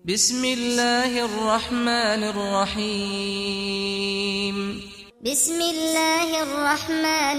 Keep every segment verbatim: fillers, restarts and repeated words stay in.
بسم الله الرحمن الرحيم بسم الله الرحمن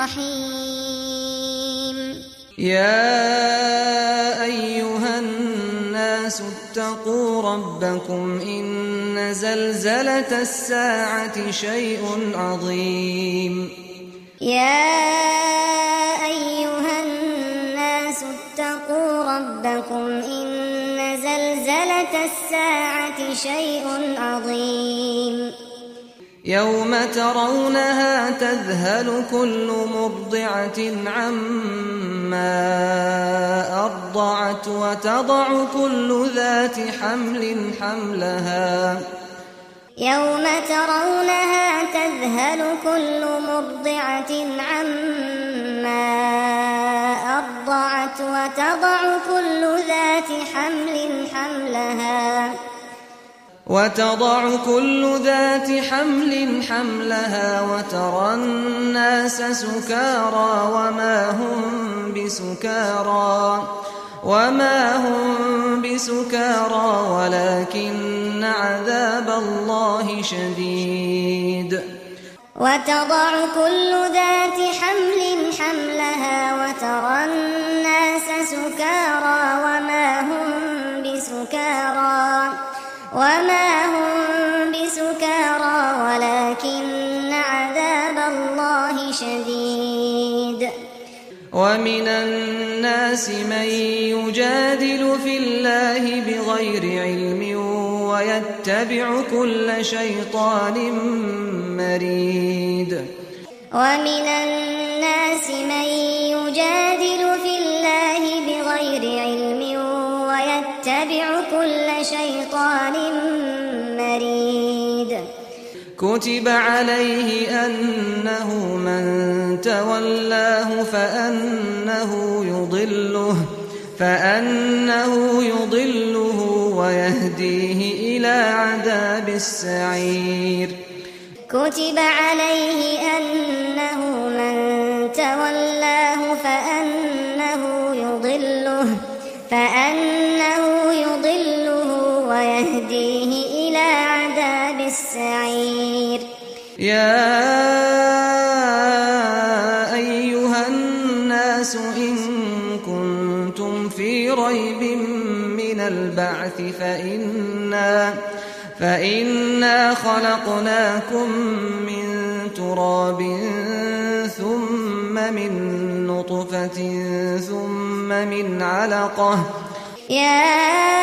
الرحيم يا أيها الناس اتقوا ربكم إن زلزلة الساعة شيء عظيم يا أيها الناس اتقوا ربكم إن زلزلة الساعة شيء عظيم يوم ترونها تذهل كل مرضعة عما أرضعت وتضع كل ذات حمل حملها يوم ترونها تذهل كل مرضعة عما أرضعت وتضع كل ذات حمل حملها وتضع كل ذات حمل حملها وترى الناس سكارى وما هم بسكارى وما هم بسكارى ولكن عذاب الله شديد وتضع كل ذات حمل حملها وترى الناس سكارى وما هم بسكارى وما هم بسكارى ولكن عذاب الله شديد ومن الناس من يجادل في الله بغير علم ويتبع كل شيطان مريد ومن الناس من يجادل في الله بغير علم ويتبع كل شيطان مريد كتب عليه أنه من تولاه فأنه يضله فأنه يضله ويهديه إلى عذاب السعير كتب عليه أنه من تولاه فأنه يضله فأنه يضله ويهديه إلى عذاب السعير يا أيها الناس إن كنتم في ريب من البعث فإنا فإنا خلقناكم من تراب ثم من نطفة ثم من علقة يا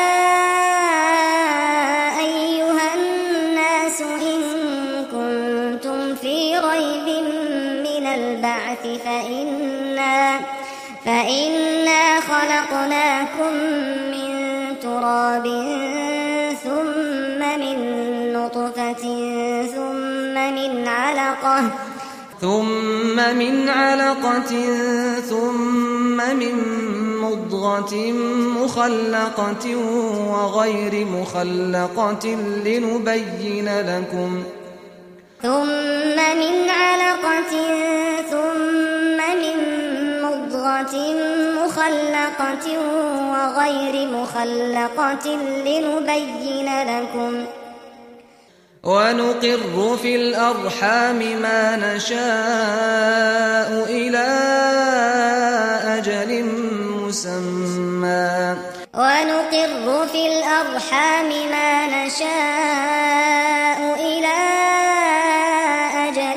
أيها الناس إن كنتم في ريب من البعث فإنا فإنا خلقناكم من تراب ثم من نطفة ثم من علقة ثم من علقة ثم من مضغة مخلقة وغير مخلقة لنبين لكم ثم من علقة ثم من مضغة مخلقة وغير مخلقة لنبين لكم ونقر في الأرحام ما نشاء إلى أجل مسمى ونقر في الأرحام ما نشاء إلى أجل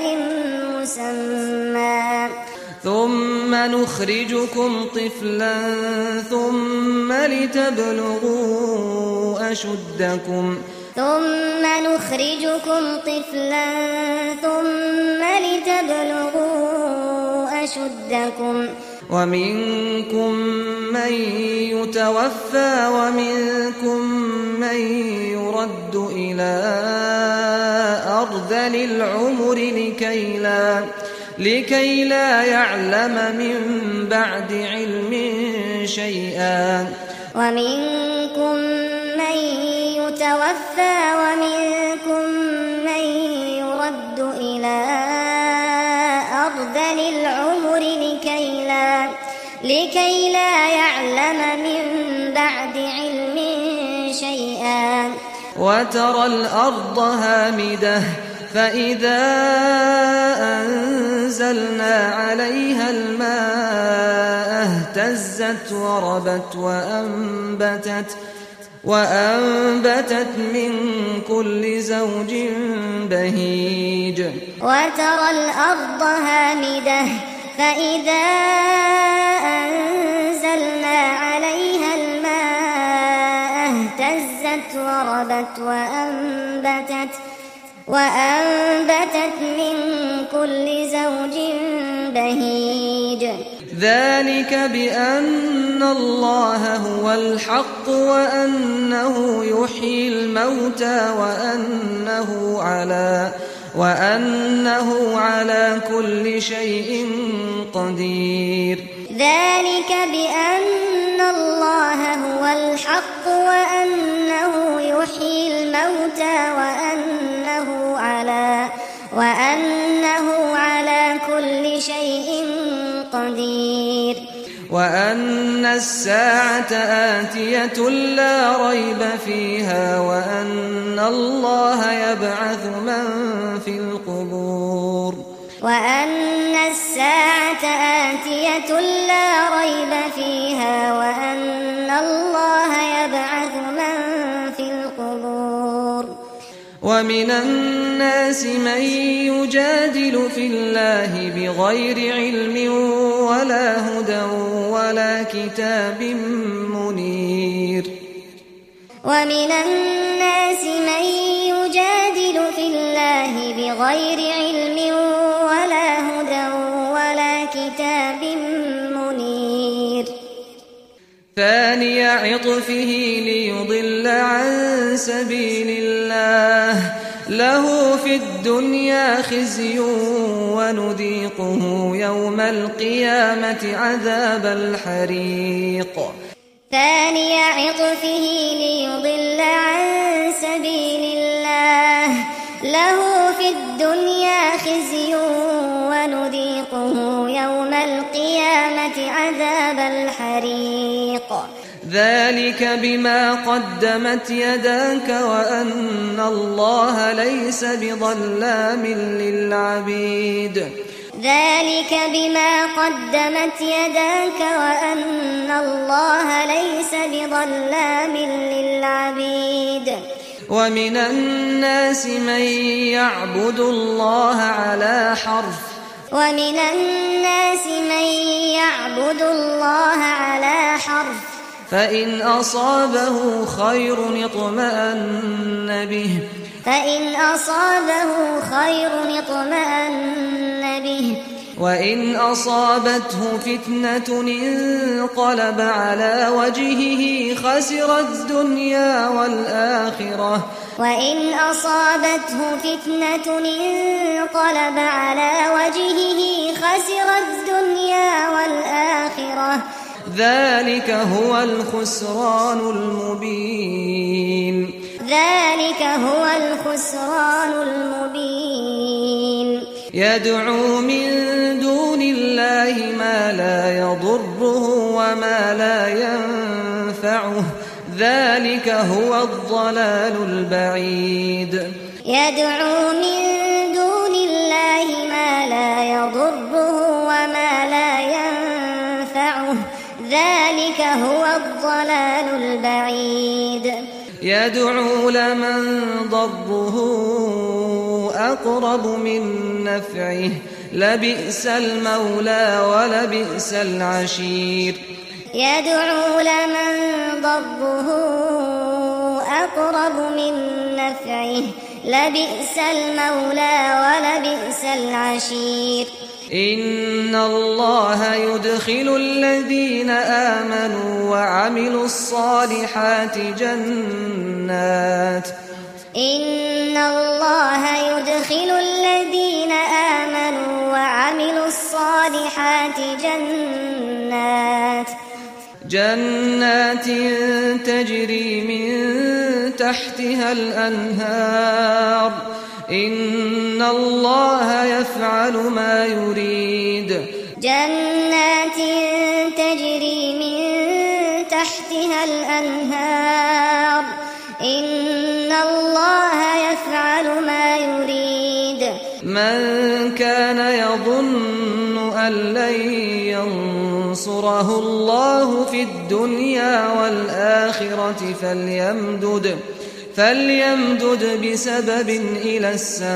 مسمى ثم نخرجكم طفلا ثم لتبلغوا أشدكم ثم نخرجكم طفلا ثم لتبلغوا أشدكم ومنكم من يتوفى ومنكم من يرد إلى أرذل العمر لكي لا لكي لا يعلم من بعد علم شيئا ومنكم من يتوفى ومنكم من يرد إلى أرذل العمر لكي لا لكي لا يعلم من بعد علم شيئا شيئا وترى الأرض هامدة فإذا أنزلنا عليها الماء اهتزت وربت وأنبتت وأنبتت من كل زوج بهيج وترى الأرض هامدة فإذا أنزلنا عليها الماء اهتزت وربت وأنبتت وأنبتت من كل زوج بهيج ذلك بأن الله هو الحق وأنه يحيي الموتى وأنه على وأنه على كل شيء قدير ذلك بأن الله هو الحق وأنه يحيي الموتى وأنه على وأنه على كل شيء قدير وأن الساعة آتية لا ريب فيها وأن الله يبعث من في القبور وأن الساعة آتية لا ريب فيها وأن الله يبعث من في القبور ومن الناس من يجادل في الله بغير علم ولا هدى ولا كتاب منير ومن الناس من يجادل في الله بغير علم ولا هدى ولا كتاب منير ثاني عطفه ليضل عن سبيل الله له في الدنيا خزي ونذيقه يوم القيامة عذاب الحريق ثاني عطفه ليضل عن سبيل الله له في الدنيا خزي ونذيقه يوم القيامة عذاب الحريق ذلك بما قدمت يداك وأن الله ليس بظلام للعبيد ذلك بما قدمت يداك وأن الله ليس بظلام للعبيد ومن الناس من يعبد الله على حرف ومن الناس من يعبد الله على حرف فإن أصابه خير اطمأن به فإن أصابه خير اطمأن به وإن أصابته فتنة انقلب على وجهه خسر الدنيا والآخرة وإن أصابته فتنة انقلب على وجهه خسر الدنيا والآخرة ذلك هو الخسران المبين ذلك هو الخسران المبين يدعو من دون الله ما لا يضره وما لا ينفعه ذلك هو الضلال البعيد يدعو من دون الله ما لا يضره وما لا ينفعه ذلك هو الضلال البعيد يدعو لمن ضره أقرب من نفعه لبئس المولى ولبئس العشير يدعو لمن ضره أقرب من نفعه لبئس المولى ولبئس العشير إن الله يدخل الذين آمنوا وعملوا الصالحات جنات إن الله يدخل الذين آمنوا وعملوا الصالحات جنات جنات تجري من تحتها الأنهار إن الله يفعل ما يريد جنات تجري من تحتها الأنهار إن الله يفعل ما يريد من كان يظن أن لن ينصره الله في الدنيا والآخرة فليمدد فليمدد بسبب إلى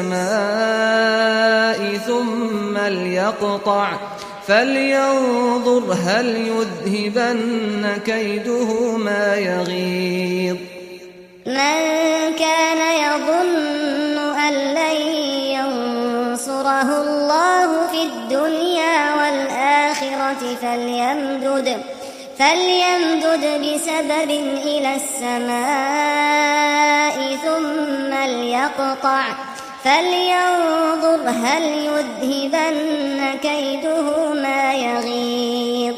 السماء ثم ليقطع فلينظر هل يذهبن كيده ما يغيظ من كان يظن أن لن ينصره الله في الدنيا والآخرة فليمدد فليمدد بسبب إلى السماء ثم ليقطع فلينظر هل يذهبن كيده ما يغيظ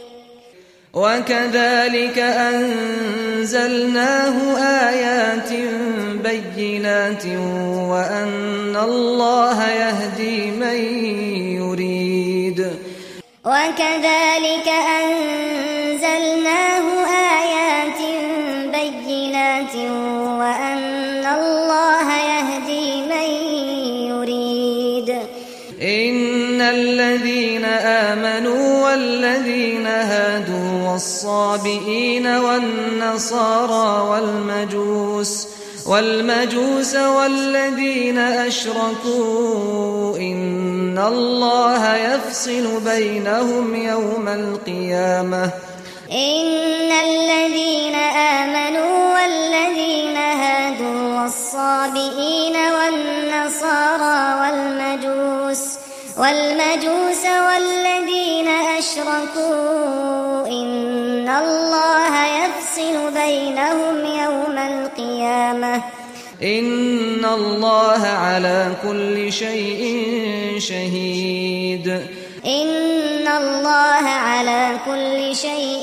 وكذلك أنزلناه آيات بينات وأن الله يهدي من يريد وكذلك أنزلناه آيات بينات وأن الله يهدي من يريد إن الذين آمنوا والذين هادوا والصابئين والنصارى والمجوس والمجوس والذين أشركوا إن الله يفصل بينهم يوم القيامة إن الذين آمنوا والذين هادوا والصابئين والنصارى والمجوس والمجوس والذين أشركوا إن الله يفصل بينهم يوم القيامة إن الله على كل شيء شهيد إن الله على كل شيء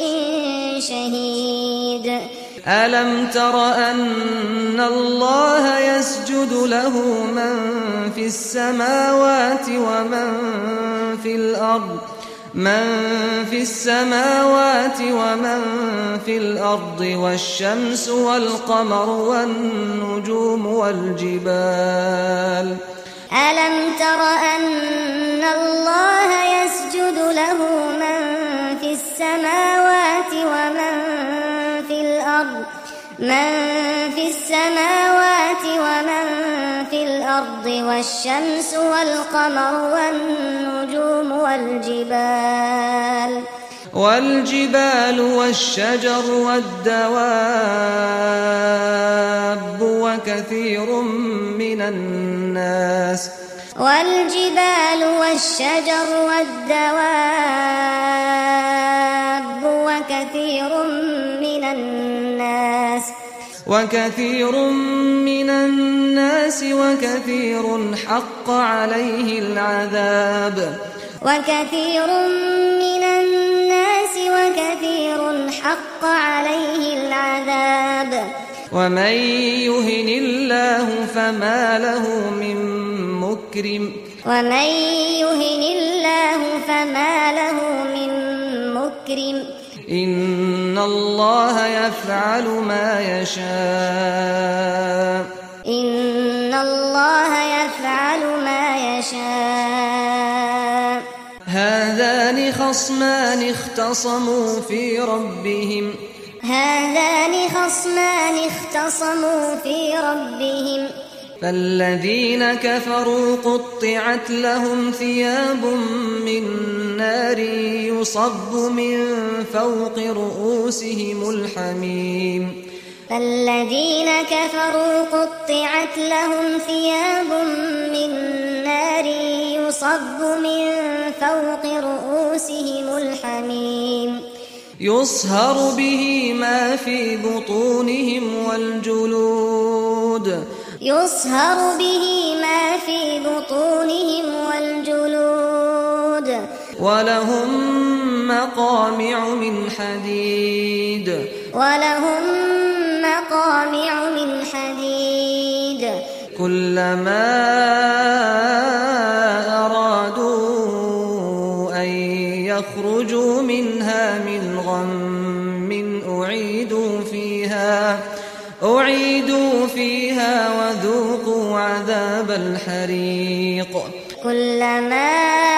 شهيد ألم تر أن الله يسجد له من في السماوات ومن في الأرض من في السماوات ومن في الأرض والشمس والقمر والنجوم والجبال ألم تر أن الله يسجد له من في السماوات ومن في الأرض من في السماوات ومن في الأرض والشمس والقمر والنجوم والجبال والجبال والشجر والدواب وكثير من الناس والجبال والشجر والدواب وكثير من الناس وكثير من الناس وكثير حق عليه العذاب وكثير من الناس وكثير حق عليه العذاب ومن يهن الله فما له من مكرم ومن يهن الله فما له من مكرم إن الله يفعل ما يشاء إن الله يفعل ما يشاء هذان خصمان اختصموا في ربهم هذان خصمان اختصموا في ربهم فالذين كفروا قطعت لهم ثياب من نار يصب من فوق رؤوسهم الحميم فالذين كفروا قطعت لهم ثياب من نار يصب من فوق رؤوسهم الحميم يصهر به ما في بطونهم والجلود يصهر به ما في بطونهم والجلود ولهم مقامع من حديد ولهم مقامع من حديد كلما أرادوا أن يخرجوا منها من غم أعيدوا فيها أعيدوا عذاب الحريق كلما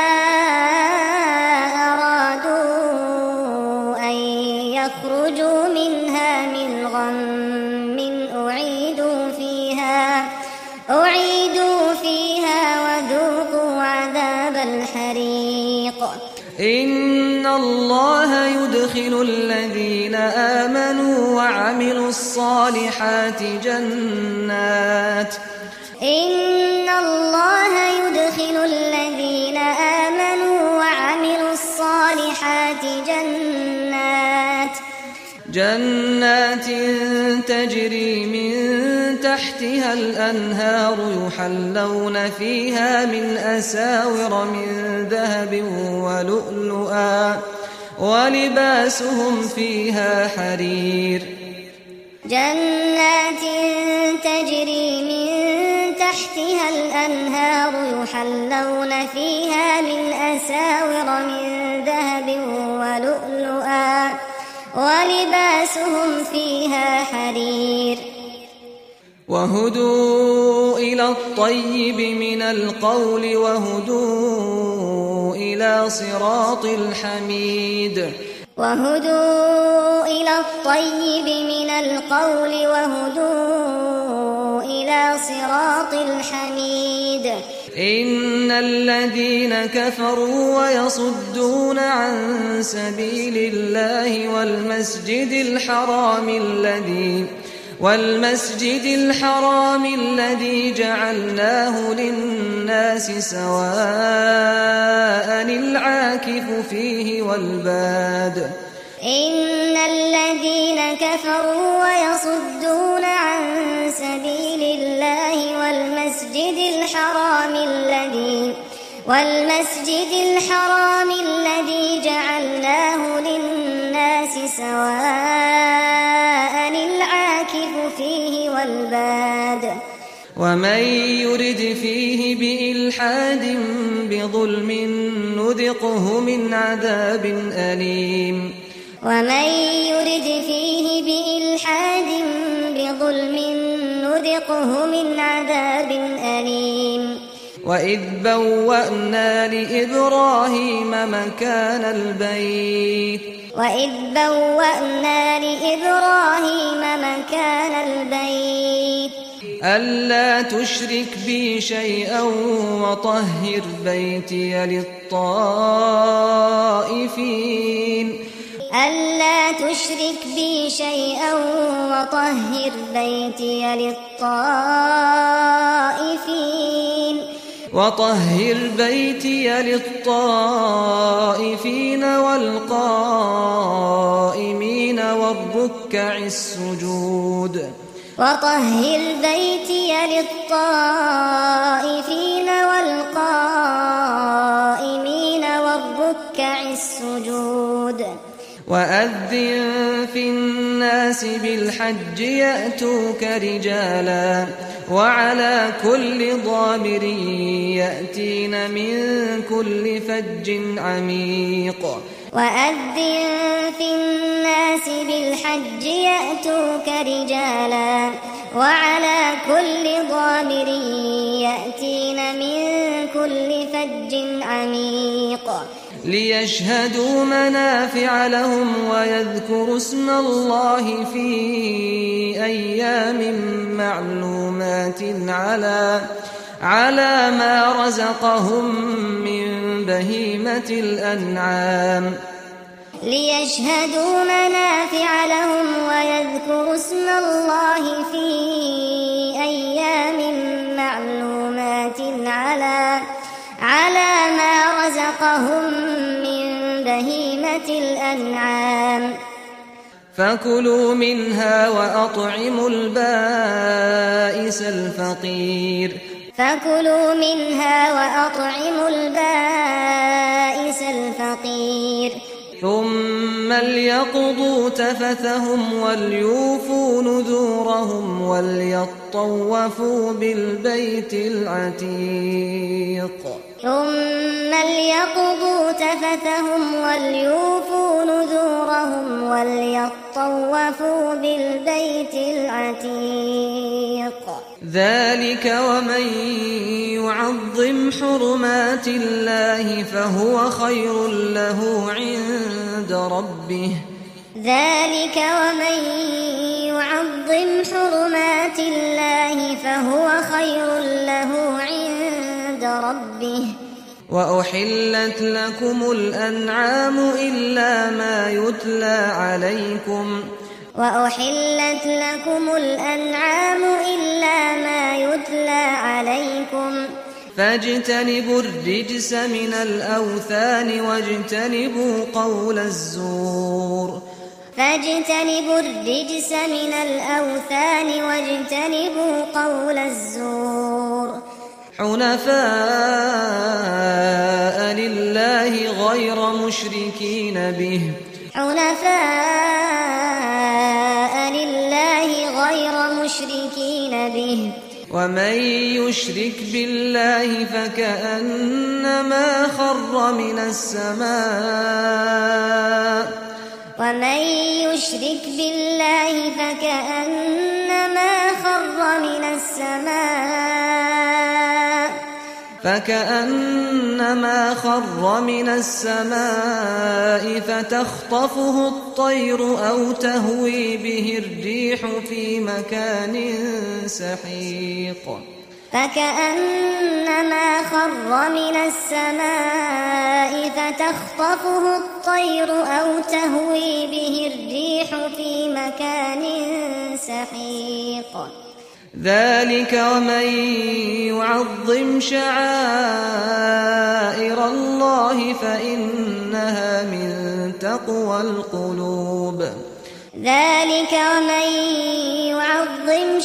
أرادوا أن يخرجوا منها من غم أعيدوا فيها أعيدوا فيها وذوقوا عذاب الحريق إن الله يدخل الذين آمنوا وعملوا الصالحات جنات إن الله يدخل الذين آمنوا وعملوا الصالحات جنات جنات تجري من تحتها الأنهار يحلون فيها من أساور من ذهب ولؤلؤا ولباسهم فيها حرير جنات تجري من تحتها الأنهار يحلون فيها من أساور من ذهب ولؤلؤا ولباسهم فيها حرير وهدوا إلى الطيب من القول وهدوا إلى صراط الحميد وهدوا إلى الطيب من القول وهدوا إلى صراط الحميد إن الذين كفروا ويصدون عن سبيل الله والمسجد الحرام الذي والمسجد الحرام الذي جعلناه للناس سواء العاكف فيه والباد إن الذين كفروا ويصدون عن سبيل الله والمسجد الحرام الذي والمسجد الحرام الذي جعلناه للناس سواء العاكف فيه والباد ومن يرد فيه بإلحاد بظلم نذقه من عذاب أليم ومن يرد فيه بإلحاد بظلم نذقه من عذاب أليم وإذ بوأنا لإبراهيم مكان البيت وإذ بوأنا لإبراهيم مكان البيت ألا تشرك بي شيئا وطهر بيتي للطائفين ألا تشرك بي شيئا وطهر بيتي للطائفين وطهر بيتي للطائفين والقائمين والركع السجود وطهر بيتي للطائفين والقائمين والركع السجود وأذن في الناس بالحج يأتوك رجالا وعلى كل ضامر يأتين من كل فج عميق وأذن في الناس بالحج يأتوك رجالا وعلى كل ضامر يأتين من كل فج عميق ليشهدوا منافع لهم ويذكروا اسم الله في أيام معلومات على على ما رزقهم من بهيمة الأنعام ليشهدوا منافع لهم ويذكروا اسم الله في أيام معلومات على على ما رزقهم من بهيمة الأنعام فكلوا منها وأطعموا البائس الفقير فكلوا منها وأطعموا البائس الفقير ثم ليقضوا تفثهم وليوفوا نذورهم وليطوفوا بالبيت العتيق ثم ليقضوا تفثهم وليوفوا نذورهم وليطوفوا بالبيت العتيق ذلك ومن يعظم حرمات الله فهو خير له عند ربه ذلك ومن يعظم حرمات الله فهو خير له عند ربه وأحلت لكم الأنعام إلا ما يتلى عليكم وأحلت لكم الأنعام إلا ما يتلى عليكم فاجتنبوا الرجس من الأوثان واجتنبوا قول الزور فاجتنبوا الرجس من الأوثان واجتنبوا قول الزور حنفاء لله غير مشركين به حنفاء لله غير مشركين به ومن يشرك بالله فكأنما خر من السماء ومن يشرك بالله فكأنما خر من السماء فكأنما خر من السماء فتخطفه الطير أو تهوي به الريح في مكان سحيق فكأنما خر من السماء فتخطفه الطير أو تهوي به الريح في مكان سحيق ذلك ومن يعظم شعائر الله فإنها من تقوى القلوب ذلك ومن يعظم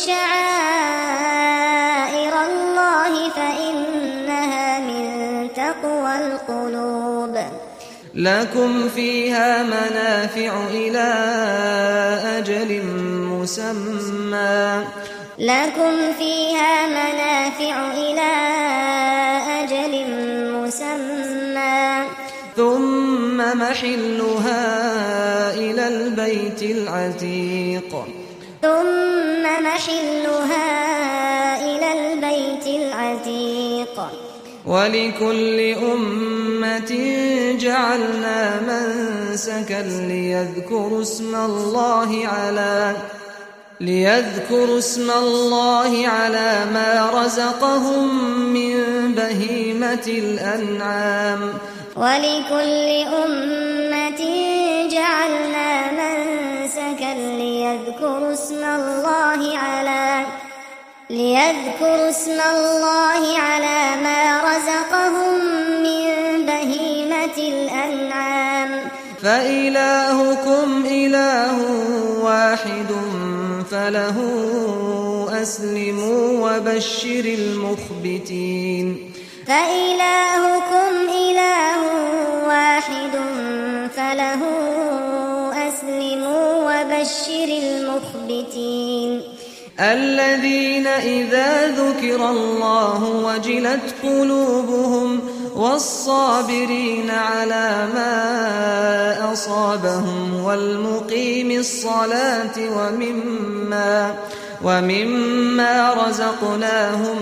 شعائر الله فإنها من تقوى القلوب لكم فيها منافع إلى أجل مسمى لكم فيها منافع إلى أجل مسمى ثم محلها إلى البيت العتيق ثم محلها إلى البيت العتيق ولكل أمة جعلنا منسكا ليذكروا اسم الله على ليذكروا اسم الله على ما رزقهم من بهيمة الأنعام ولكل أمة جعلنا منسكا ليذكروا اسم الله على ليذكروا اسم الله على ما رزقهم من بهيمة الأنعام فإلهكم إله واحد فله أسلموا وبشر المخبتين فإلهكم إله واحد فله أسلموا وبشر المخبتين الذين إذا ذكر الله وجلت قلوبهم والصابرين على ما أصابهم والمقيم الصلاة ومما ومما رزقناهم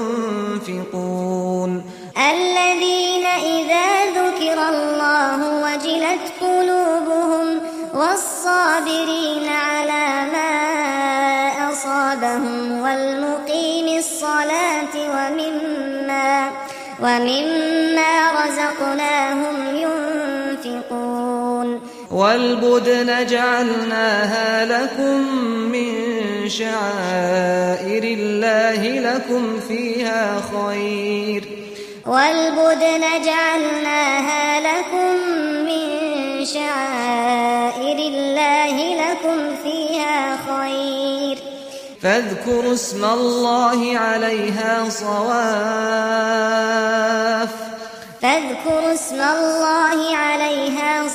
ينفقون الذين إذا ذكر الله وجلت قلوبهم والصابرين على ما أصابهم والمقيم الصلاة ومما ومما رزقناهم ينفقون والبدن جعلناها لكم من شعائر الله لكم فيها خير والبدن جعلناها لكم من شعائر الله لكم فيها خير فاذكروا اسم الله عليها صواف فاذكروا اسم الله عليها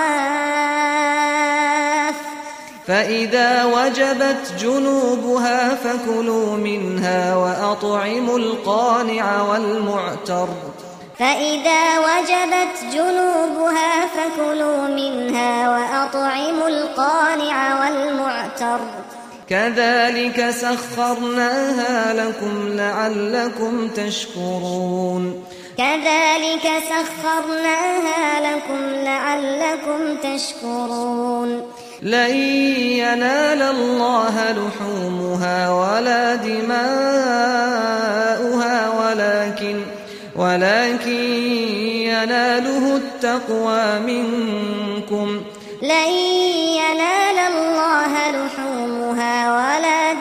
صواف فإذا وجبت جنوبها فكلوا منها وأطعموا القانع والمعتر فإذا وجبت جنوبها فكلوا منها وأطعموا القانع والمعتر كذلك سخرناها لكم لعلكم تشكرون كذلك سخرناها لكم لعلكم تشكرون لن ينال الله لحومها ولا دماؤها ولكن ولكن يناله التقوى منكم لن ينال الله لحومها ولا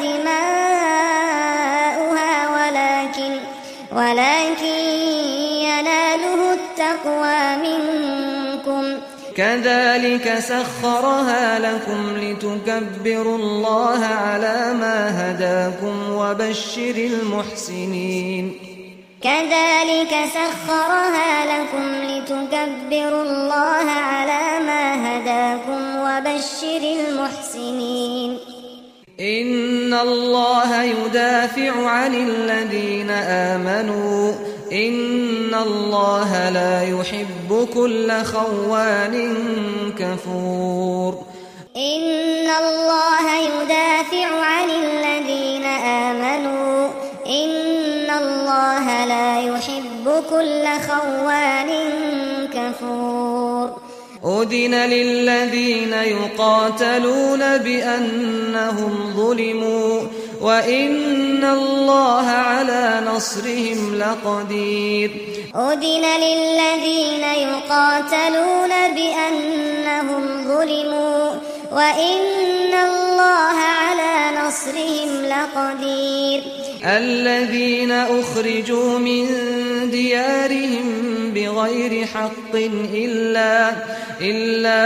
دماؤها ولكن ولكن يناله التقوى منكم كذلك سخرها لكم لتكبروا الله على ما هداكم وبشر المحسنين كذلك سخرها لكم لتكبروا الله على ما هداكم وبشر المحسنين إن الله يدافع عن الذين آمنوا إن الله لا يحب كل خوان كفور إن الله يدافع عن الذين آمنوا إن الله لا يحب كل خوان كفور أذن للذين يقاتلون بأنهم ظلموا وإن الله على نصرهم لقدير أذن للذين يقاتلون بأنهم ظلموا وإن الله على نصرهم لقدير الذين أخرجوا من ديارهم بغير حق إلا, إلا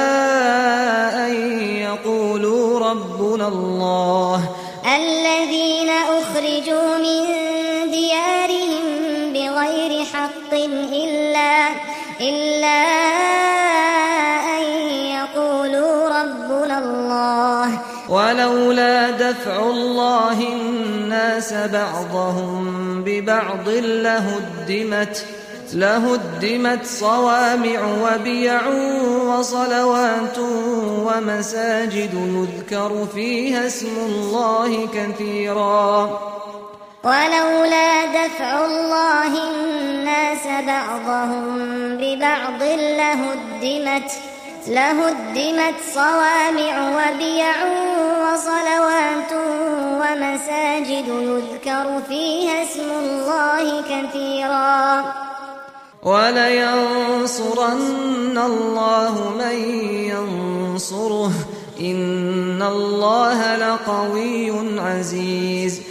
أن يقولوا ربنا الله الذين أخرجوا من ديارهم بغير حق إلا, إلا أن يقولوا ربنا الله ولولا دفع الله الناس بعضهم ببعض لهدمت لهدمت صوامع وبيع وصلوات ومساجد يذكر فيها اسم الله كثيرا ولولا دفع الله الناس بعضهم ببعض لهدمت لهدمت صوامع وبيع وصلوات ومساجد يذكر فيها اسم الله كثيرا ولينصرن الله من ينصره إن الله لقوي عزيز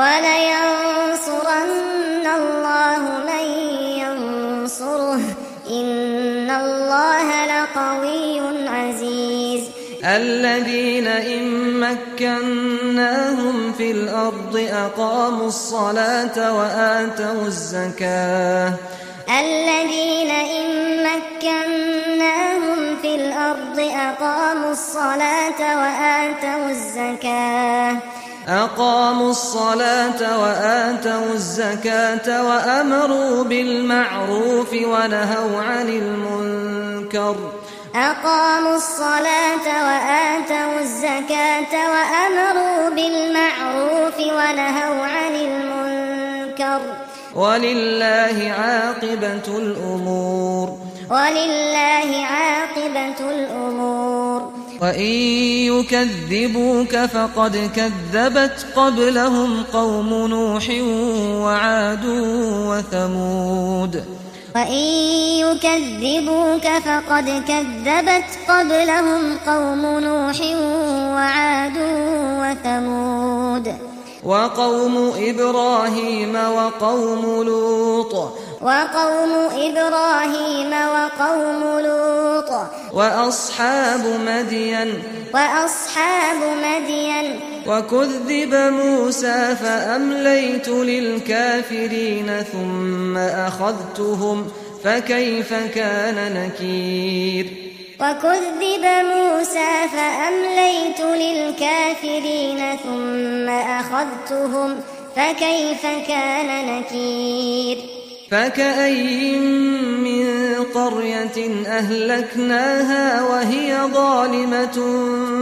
ولينصرن الله من ينصره إن الله لقوي عزيز الذين إن مكناهم في الأرض أقاموا الصلاة وآتوا الزكاة الذين إن مكناهم في الأرض أقاموا الصلاة وآتوا الزكاة أقاموا الصلاة وآتوا الزكاة وأمروا بالمعروف ونهوا عن المنكر أقاموا الصلاة وآتوا الزكاة وأمروا بالمعروف ونهوا عن المنكر ولله عاقبة الأمور ولله عاقبة الأمور وإن يكذبوك فقد كذبت قبلهم قوم نوح وعاد وثمود وإن يكذبوك فقد كذبت قبلهم قوم نوح وعاد وثمود وقوم إبراهيم وقوم لوط وقوم إبراهيم وقوم لوط وأصحاب مدين وأصحاب مدين وكذب موسى فأمليت للكافرين ثم أخذتهم فكيف كان نكير وكذب موسى فأمليت للكافرين ثم أخذتهم فكيف كان نكير فكأين من قرية أهلكناها وهي ظالمة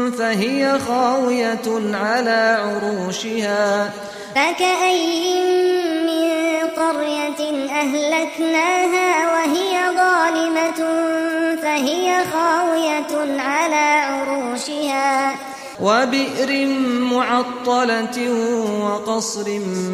فهي خاوية على عروشها فكأين من قرية أهلكناها وهي ظالمة فهي خاوية على عروشها وبئر معطلة وقصر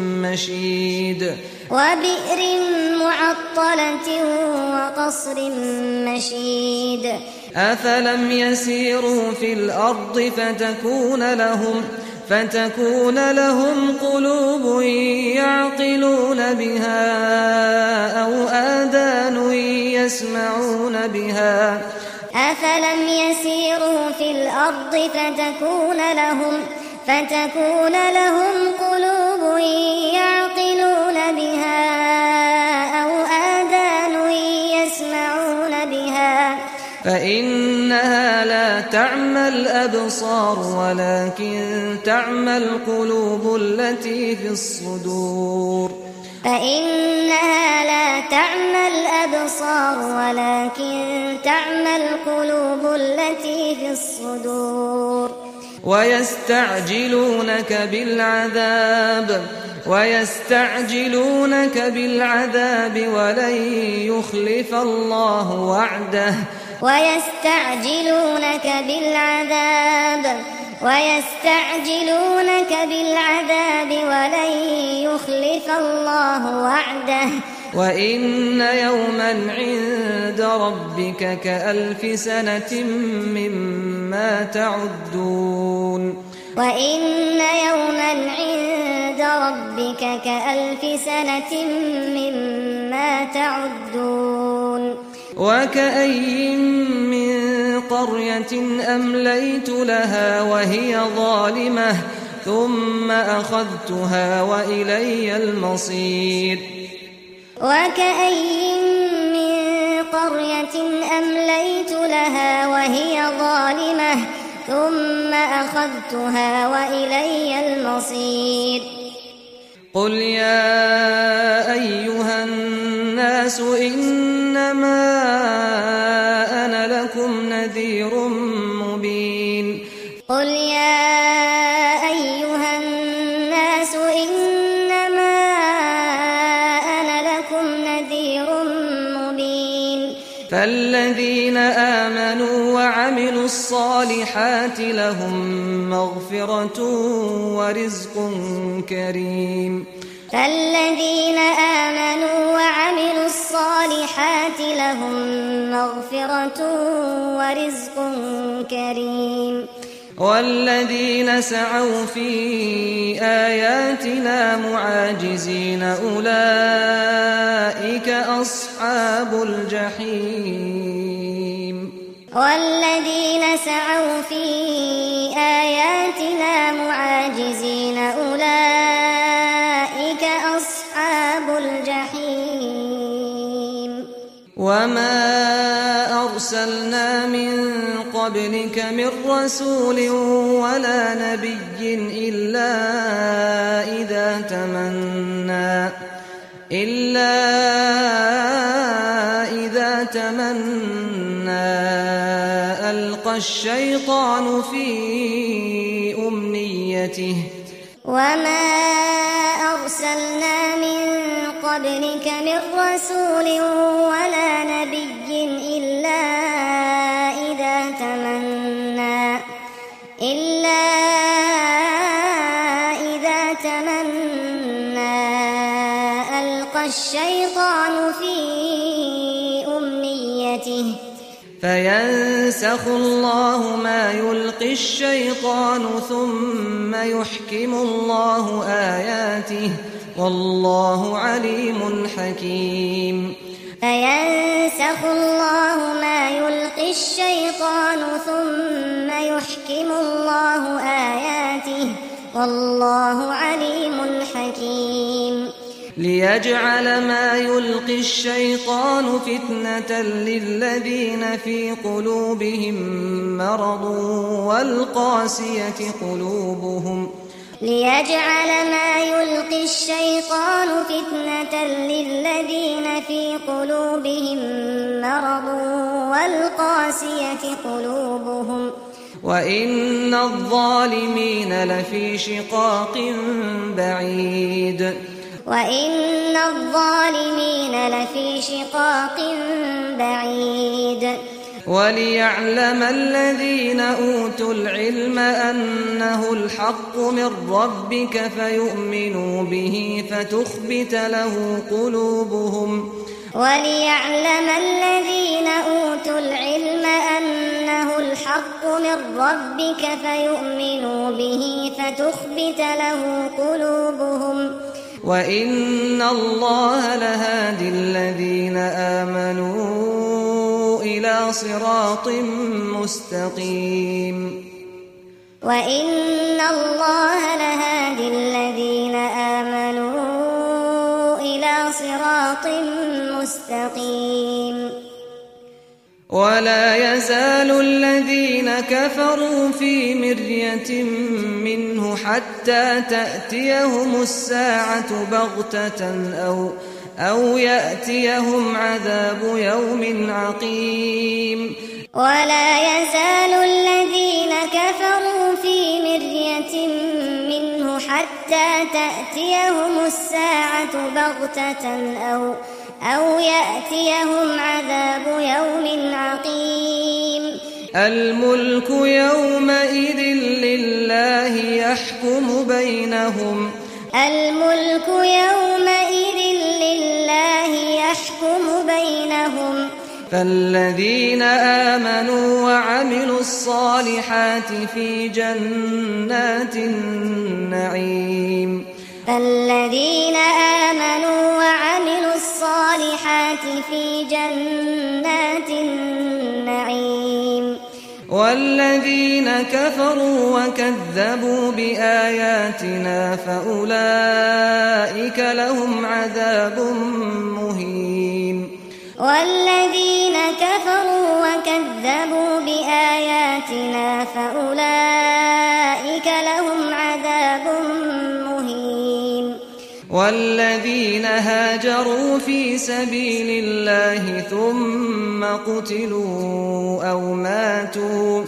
مشيد وبئر معطلة وقصر مشيد أفلم يسيروا في الأرض فتكون لهم فتكون لهم قلوب يعقلون بها أو آذان يسمعون بها أفلم يسيروا في الأرض فتكون لهم فتكون لهم قلوب يعقلون بها أو آذان يسمعون بها فإنها لا تعمى الأبصار ولكن تعمى القلوب التي في الصدور فإنها لا تعمى الأبصار ولكن تعمى القلوب التي في الصدور ويستعجلونك بالعذاب ويستعجلونك بالعذاب ولن يخلف الله وعده ويستعجلونك بالعذاب ويستعجلونك بالعذاب ولن يخلف الله وعده وإن يوما عند ربك كألف سنة مما تعدون وإن يوما عند ربك كألف سنة مما تعدون وكأين من قرية أمليت لها وهي ظالمة ثم أخذتها وإلي المصير وكأين من قرية أمليت لها وهي ظالمة ثم أخذتها وإلي المصير قل يا أيها الناس إنما أنا لكم نذير مبين قل يا أيها الناس إنما أنا لكم نذير مبين فالذين آمنوا وعملوا الصالحات لهم مغفرة ورزق كريم فالذين آمنوا وعملوا الصالحات لهم مغفرة ورزق كريم والذين سعوا في آياتنا معاجزين أولئك أصحاب الجحيم والذين سعوا في آياتنا معاجزين أولئك أصحاب الجحيم وما أرسلنا من قبلك من رسول ولا نبي إلا إذا تمنى إلا إذا تمنى ألقى الشيطان في أمنيته وما أرسلنا من قبلك من رسول ولا نبي إلا إذا تمنى إلا إذا تمنى ألقى الشيطان في أمنيته فينسخ الله ما يلقي الشيطان ثم يحكم الله آياته والله عليم حكيم فينسخ الله ما يلقي الشيطان ثم يحكم الله آياته والله عليم حكيم ليجعل ما يلقي الشيطان فتنة للذين في قلوبهم مرض والقاسية قلوبهم ليجعل ما يلقي الشيطان فتنة للذين في قلوبهم مرض والقاسية قلوبهم وإن الظالمين لفي شقاق بعيد وإن الظالمين لفي شقاق بعيد وليعلم الذين أوتوا العلم أنه الحق من ربك فيؤمنوا به فتخبت له قلوبهم وليعلم الذين أوتوا العلم أنه الحق من ربك فيؤمنوا به فتخبت له قلوبهم وإن الله لهادي الذين آمنوا إلى صراط مستقيم وإن الله لهادي الذين آمنوا إلى صراط مستقيم ولا يزال الذين كفروا في مرية منه حتى تأتيهم الساعة بغتة أو أو يأتيهم عذاب يوم عقيم ولا يزال الذين كفروا في مرية منه حتى تأتيهم الساعة بغتة أو أو يأتيهم عذاب يوم عقيم الملك يومئذ لله يحكم بينهم الملك يومئذ لله يحكم بينهم فالذين آمنوا وعملوا الصالحات في جنات النعيم فالذين آمنوا وعملوا الصالحات في جنات النعيم والذين كفروا وكذبوا بآياتنا فأولئك لهم عذاب مهين والذين كفروا وكذبوا بآياتنا فأولئك لهم عذاب مهين والذين هاجروا في سبيل الله ثم قتلوا أو ماتوا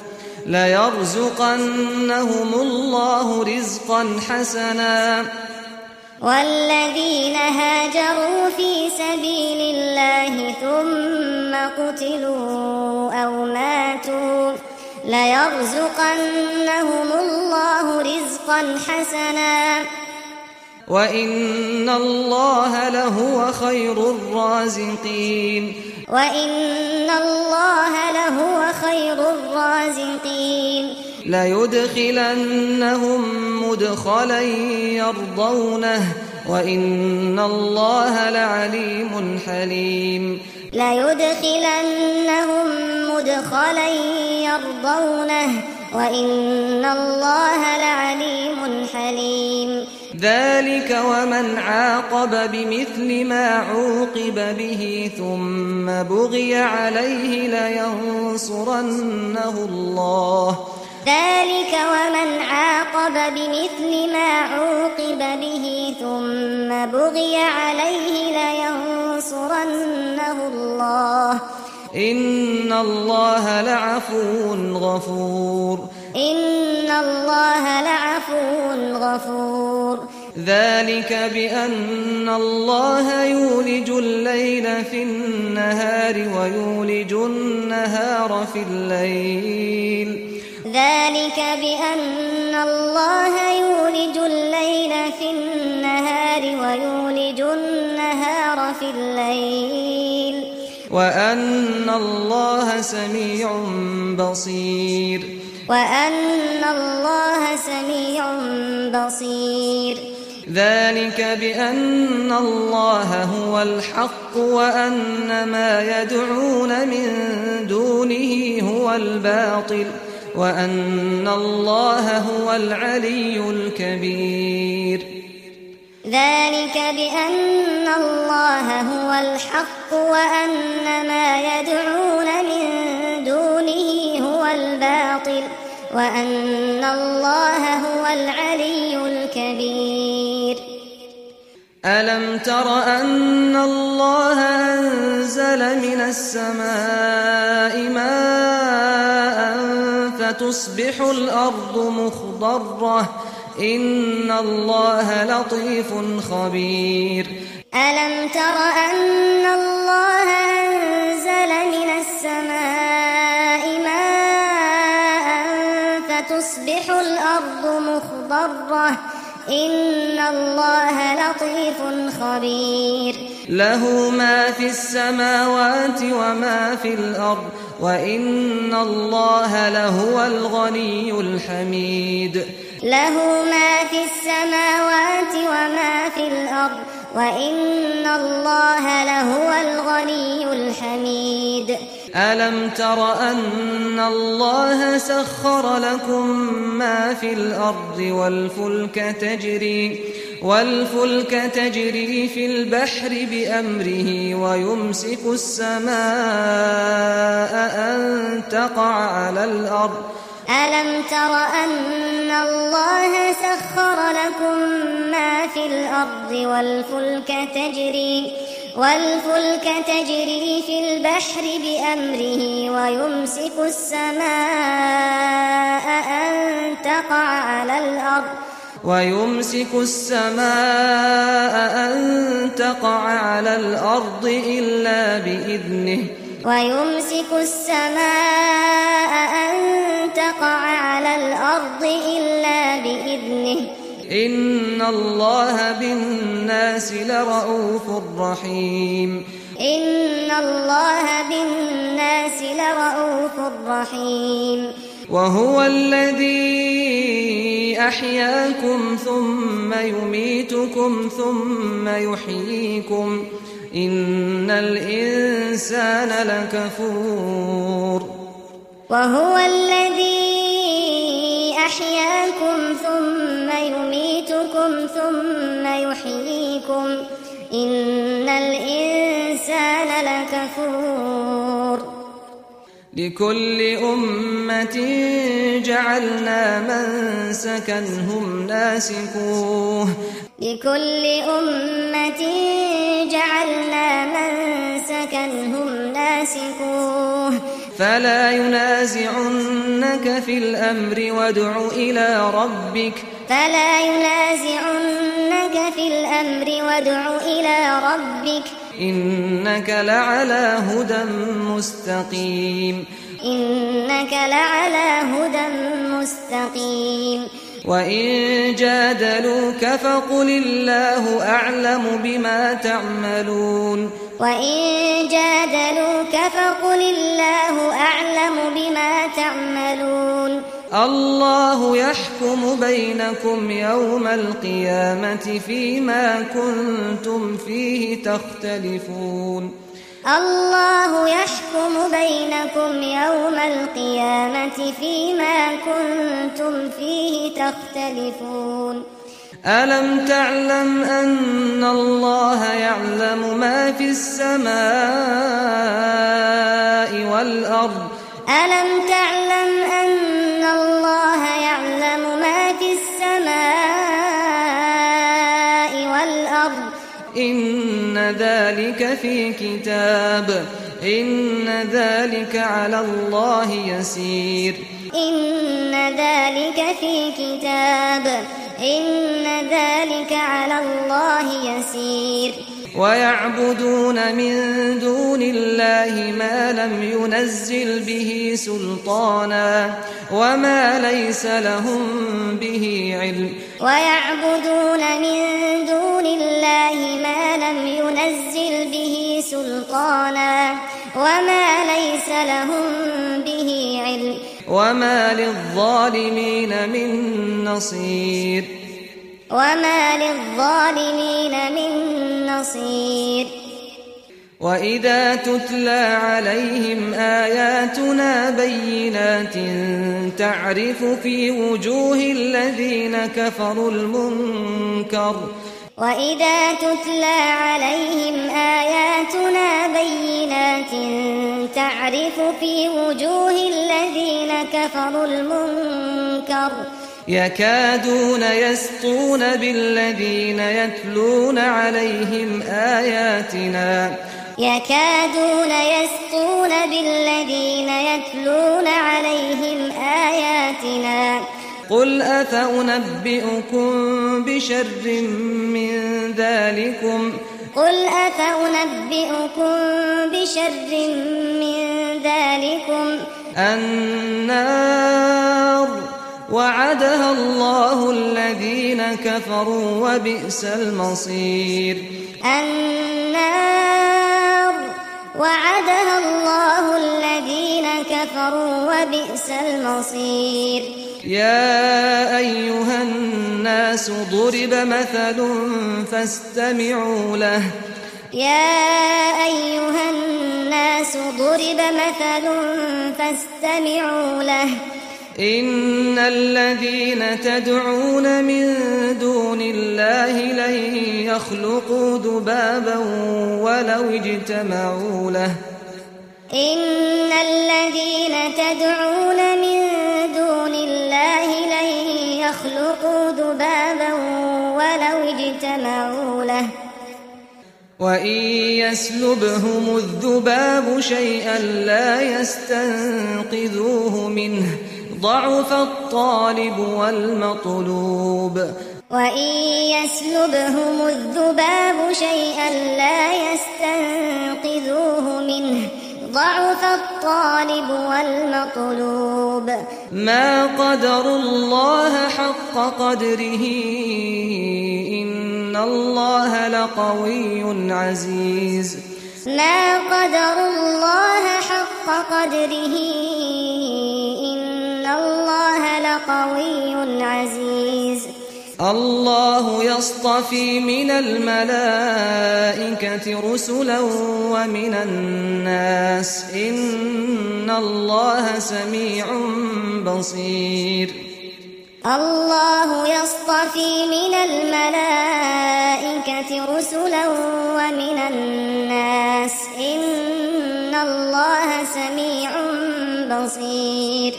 ليرزقنهم الله رزقا حسنا والذين هاجروا في سبيل الله ثم قتلوا أو ماتوا ليرزقنهم الله رزقا حسنا وإن الله لهو خير الرازقين وإن الله لهو خير الرازقين ليدخلنهم مدخلا يرضونه وإن الله لعليم حليم ليدخلنهم مدخلا يرضونه وإن الله لعليم حليم ذلك ومن عاقب بمثل ما عوقب به ثم بغي عليه لينصرنه الله ذلك ومن عاقب بمثل ما عوقب به ثم بغي عليه لينصرنه الله إن الله لعفو غفور إن الله لعفو غفور ذلك بأن الله يولج الليل في النهار ويولج النهار في الليل ذلك بأن الله يولج الليل في النهار ويولج النهار في الليل وأن الله سميع بصير وأن الله سميع بصير ذلك بأن الله هو الحق وأن ما يدعون من دونه هو الباطل وأن الله هو العلي الكبير ذلك بأن الله هو الحق وأن ما يدعون من دونه هو الباطل وأن الله هو العلي الكبير ألم تر أن الله أنزل من السماء ماء فتصبح الأرض مخضرة إن الله لطيف خبير ألم تر أن الله أنزل من السماء ماء فتصبح الأرض مخضرة إن الله لطيف خبير له ما في السماوات وما في الأرض وإن الله لهو الغني الحميد له ما في السماوات وما في الأرض وإن الله لهو الغني الحميد ألم تر أن الله سخر لكم ما في الأرض والفلك تجري والفلك تجري في البحر بأمره ويمسك السماء أن تقع على الأرض ألم تر أن الله سخر لكم ما في الأرض والفلك تجري والفلك تجري في البحر بأمره ويمسك السماء أن تقع على الأرض ويمسك السماء أن تقع على الأرض إلا بإذنه ويمسك السماء أن تقع على الأرض إلا بإذنه إن الله بالناس لرءوف رحيم إن الله بالناس لرءوف رحيم وهو الذي أحياكم ثم يميتكم ثم يحييكم إن الإنسان لكفور وهو الذي أحياكم ثم يميتكم ثم يحييكم إن الإنسان لكفور لكل أمة جعلنا منسكا هم ناسكوه لكل أمة جعلنا منسكا هم ناسكوه فلا ينازعنك في الأمر وادع إلى ربك فلا ينازعنك في الأمر وادع إلى ربك إنك لعلى هدى مستقيم إنك لعلى هدى مستقيم وإن جادلوك فقل الله أعلم بما تعملون وإن جادلوك فقل الله أعلم بما تعملون الله يحكم بينكم يوم القيامة فيما كنتم فيه تختلفون الله يحكم بينكم يوم القيامة فيما كنتم فيه تختلفون ألم تعلم أن الله يعلم ما في السماء والأرض ألم تعلم أن الله يعلم ما في السماء والأرض إن ذلك في كتاب إن ذلك على الله يسير إن ذلك في كتاب إن ذلك على الله يسير ويعبدون من دون الله ما لم ينزل به سلطانا وما ليس لهم به علم ويعبدون من دون الله ما لم ينزل به سلطانا وما ليس لهم به علم وما للظالمين من نصير وما للظالمين من نصير وإذا تتلى عليهم آياتنا بينات تعرف في وجوه الذين كفروا المنكر وإذا تتلى عليهم آياتنا بينات تعرف في وجوه الذين كفروا المنكر يكادون يسطون بالذين يتلون عليهم آياتنا يكادون يسطون بالذين يتلون عليهم آياتنا قل أفأنبئكم بشر من ذلكم قل أفأنبئكم بشر من ذلكم النار وعدها الله الذين كفروا وبئس المصير النار وعدها الله الذين كفروا وبئس المصير يا أيها الناس ضرب مثل فاستمعوا له يا أيها الناس ضرب مثل فاستمعوا له إن الذين تدعون من دون الله لن يخلقوا ذبابا ولو اجتمعوا له إن الذين تدعون من دون الله لن يخلقوا ذبابا ولو اجتمعوا له وإن يسلبهم الذباب شيئا لا يستنقذوه منه ضعف الطالب والمطلوب وإن يسلبهم الذباب شيئا لا يستنقذوه منه ضعف الطالب والمطلوب ما قدروا الله حق قدره إن الله لقوي عزيز ما قدروا الله حق قدره إن الله لقوي عزيز الله يصطفي من الملائكة رسلا ومن الناس إن الله سميع بصير الله يصطفي من الملائكة رسلا ومن الناس إن الله سميع بصير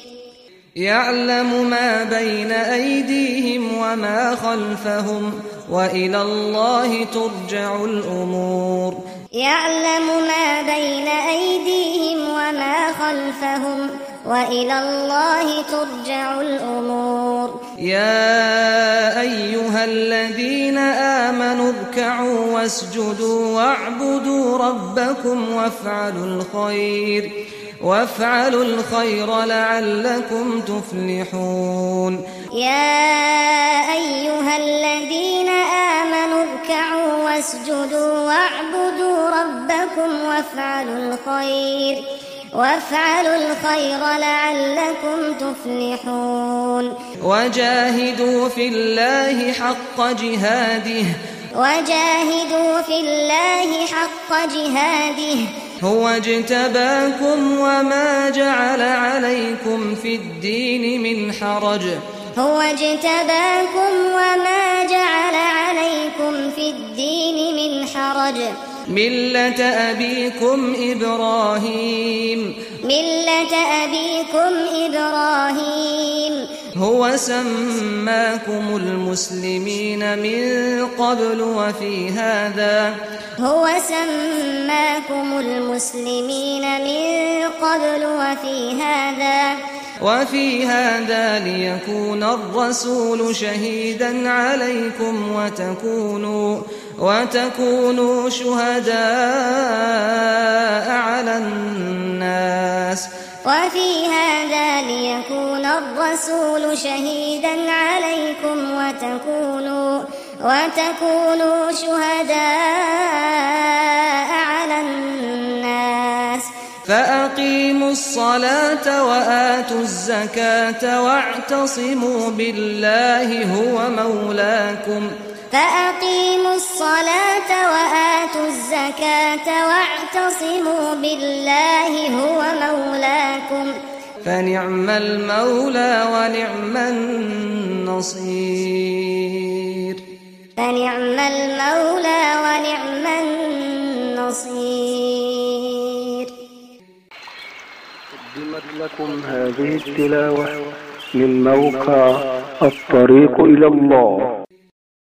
يعلم ما بين أيديهم وما خلفهم وإلى الله ترجع الأمور يعلم ما بين أيديهم وما خلفهم وإلى الله ترجع الأمور يا أيها الذين آمنوا اركعوا واسجدوا واعبدوا ربكم وافعلوا الخير وافعلوا الخير لعلكم تفلحون يا أيها الذين آمنوا اركعوا واسجدوا واعبدوا ربكم وافعلوا الخير وافعلوا الخير لعلكم تفلحون وجاهدوا في الله حق جهاده وجاهدوا في الله حق جهاده هو اجتباكم وما جعل عليكم في الدين من حرج هو اجتباكم وما جعل عليكم في الدين من حرج ملة أبيكم إبراهيم ملة أبيكم إبراهيم هو سماكم المسلمين من قبل وفي هذا هو سماكم المسلمين من قبل وفي هذا وفي هذا ليكون الرسول شهيدا عليكم وتكونوا وتكونوا شهداء على الناس وفي هذا ليكون الرسول شهيدا عليكم وتكونوا وتكونوا شهداء على الناس فأقيموا الصلاة وآتوا الزكاة واعتصموا بالله هو مولاكم فأقيموا الصلاة وآتوا الزكاة واعتصموا بالله هو مولاكم فنعم المولى ونعم النصير فنعم المولى ونعم النصير. قدمت لكم هذه التلاوة من موقع الطريق إلى الله.